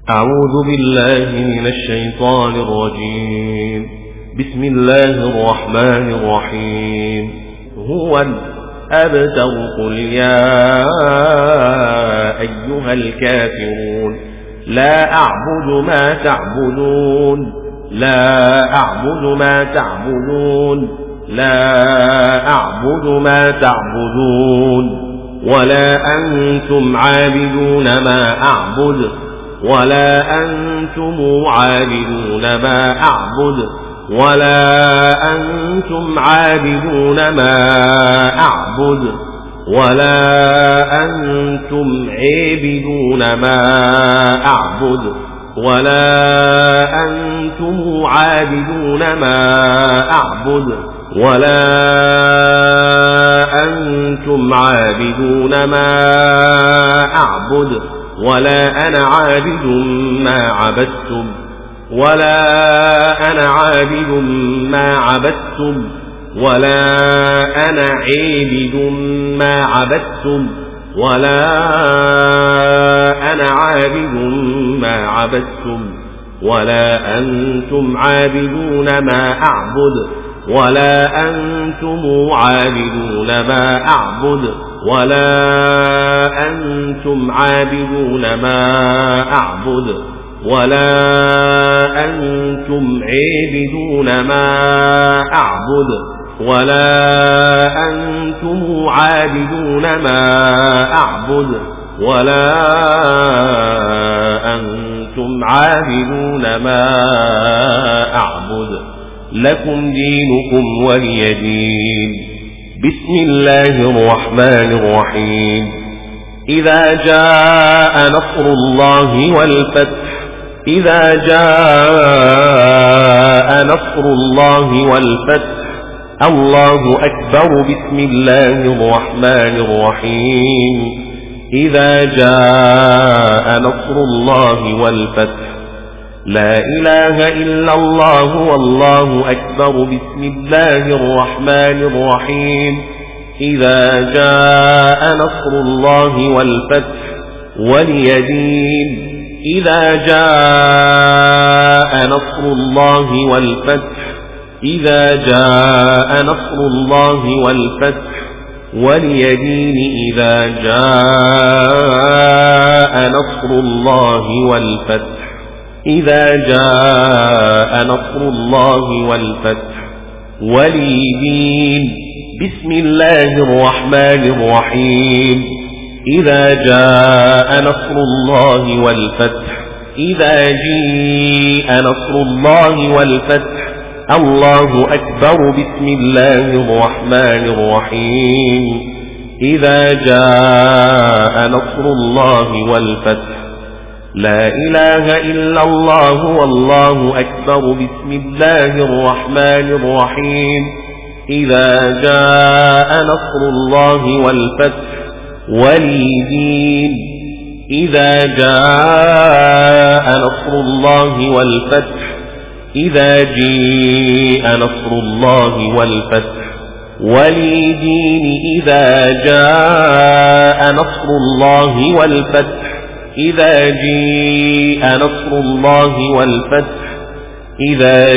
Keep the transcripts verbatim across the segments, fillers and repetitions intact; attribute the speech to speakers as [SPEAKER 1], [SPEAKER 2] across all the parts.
[SPEAKER 1] أعوذ بالله من الشيطان الرجيم. بسم الله الرحمن الرحيم. هو الأبتر قل يا أيها الكافرون لا أعبد ما تعبدون لا أعبد ما تعبدون لا أعبد ما تعبدون ولا أنتم عابدون ما أعبد ولا أنتم عابدون ما أعبد ولا أنتم عابدون ما أعبد ولا أنتم عابدون ما أعبد ولا أنتم عابدون ما أعبد ولا أنتم عابدون ما أعبد ولا أنا عابد ما عبدتم ولا أنا عابد ما عبدتم ولا أنا عابد ما عبدتم ولا أنا عابد ما عبدتم ولا أنتم عابدون ما أعبد ولا أنتم عابدون ما أعبد ولا أنتم عابدون ما أعبد ولا أنتم عابدون ما أعبد ولا أنتم عابدون ما أعبد ولا أنتم عابدون ما أعبد لكم دينكم ولي دين. بسم الله الرحمن الرحيم. إذا جاء نصر الله والفتح إذا جاء نصر الله والفتح الله أكبر. بسم الله الرحمن الرحيم. إذا جاء نصر الله والفتح لا إله إلا الله والله أكبر. بسم الله الرحمن الرحيم. إذا جاء نصر الله والفتح ولي دين. إذا جاء نصر الله والفتح إذا جاء نصر الله والفتح ولي دين. إذا جاء نصر الله والفتح إذا جاء نصر الله والفتح ولي دين. بسم الله الرحمن الرحيم. إذا جاء نصر الله والفتح إذا جاء نصر الله والفتح الله أكبر. بسم الله الرحمن الرحيم. إذا جاء نصر الله والفتح لا إله إلا الله والله أكبر. بسم الله الرحمن الرحيم. إذا جاء نصر الله والفتح ولي دين. إذا جاء نصر الله والفتح إذا جاء نصر الله والفتح ولي دين. إذا جاء نصر الله والفتح إذا جاء نصر الله والفتح إذا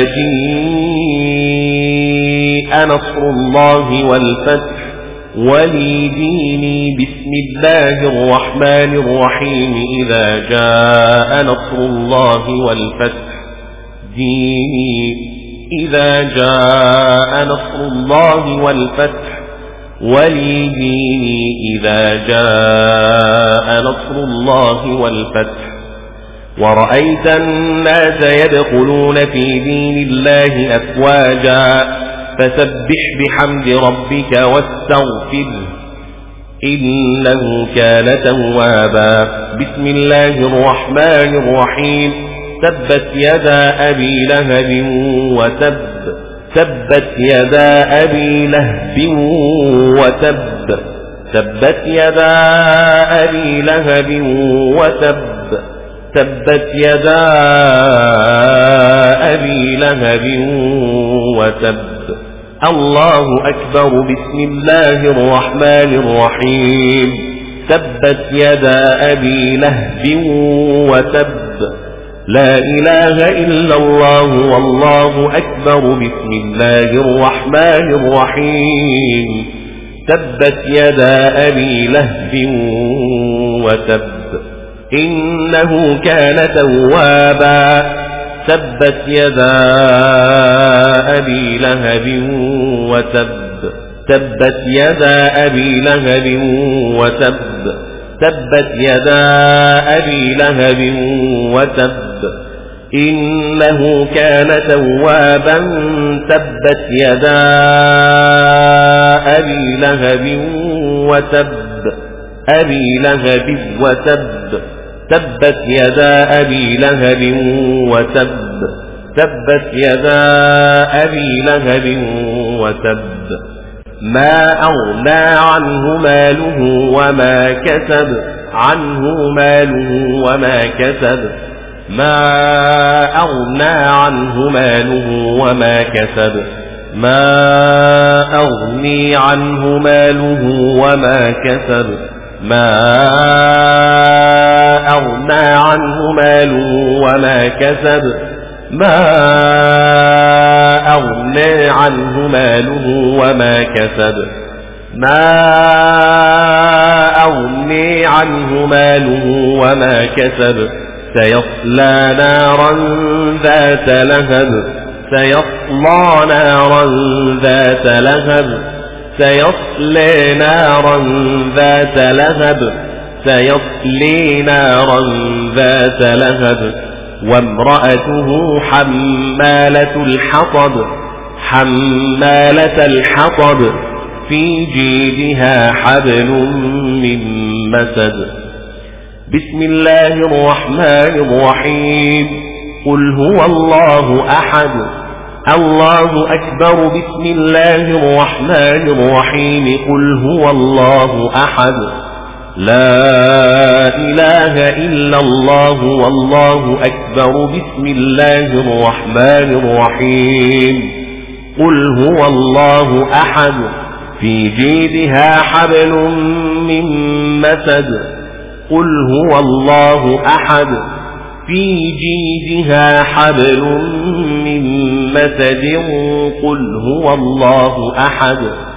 [SPEAKER 1] جاء نصر الله والفتح ولي ديني. بسم الله الرحمن الرحيم. إذا جاء نصر الله والفتح ديني. إذا جاء نصر الله والفتح ولي ديني. إذا جاء نصر الله والفتح ورأيت الناس يدخلون في دين الله أفواجا فسبح بحمد ربك واستغفره إنه كان توابا. بسم الله الرحمن الرحيم. تبت يدا أبي لهب وتب تبت يدا أبي لهب وتب تبت يدا أبي لهب وتب تبت يدا أبي لهب وتب. الله أكبر. بسم الله الرحمن الرحيم. تبت يدا أبي لهب وتب لا إله إلا الله والله أكبر بسم الله الرحمن الرحيم تبت يدا أبي لهب وتب إنه كان توابا تبت يدا أبي لهب وتب تبت يدا أبي لهب وتب تبت يدا أبي لهب وتب إنه كان توابا تبت يدا أبي لهب وتب أبي لهب وتب تبت يدا أبي لهب وتب تبت يدا أبي لهب وتب ما أغنى عنه ماله وما كسب عنه ماله وما كسب ما أغنى عنه ماله وما كسب ما أغني عنه ماله وما كسب ما أغنى عنه ماله وما كسب ما أغنى عنه ماله وما كسب ما أغني عنه ماله وما كسب سيصلى نارا ذات لهب سيصلى نارا ذات لهب سيصلي نارا ذات لهب سيصلي نارا ذات لهب وامرأته حمالة الحطب حمالة الحطب في جيدها حبل من مسد بسم الله الرحمن الرحيم قل هو الله أحد الله أكبر بسم الله الرحمن الرحيم قل هو الله أحد لا إله إلا الله والله أكبر بسم الله الرحمن الرحيم قل هو الله أحد في جيدها حبل من مسد قل هو الله أحد في جيدها حبل من مسد قل هو الله أحد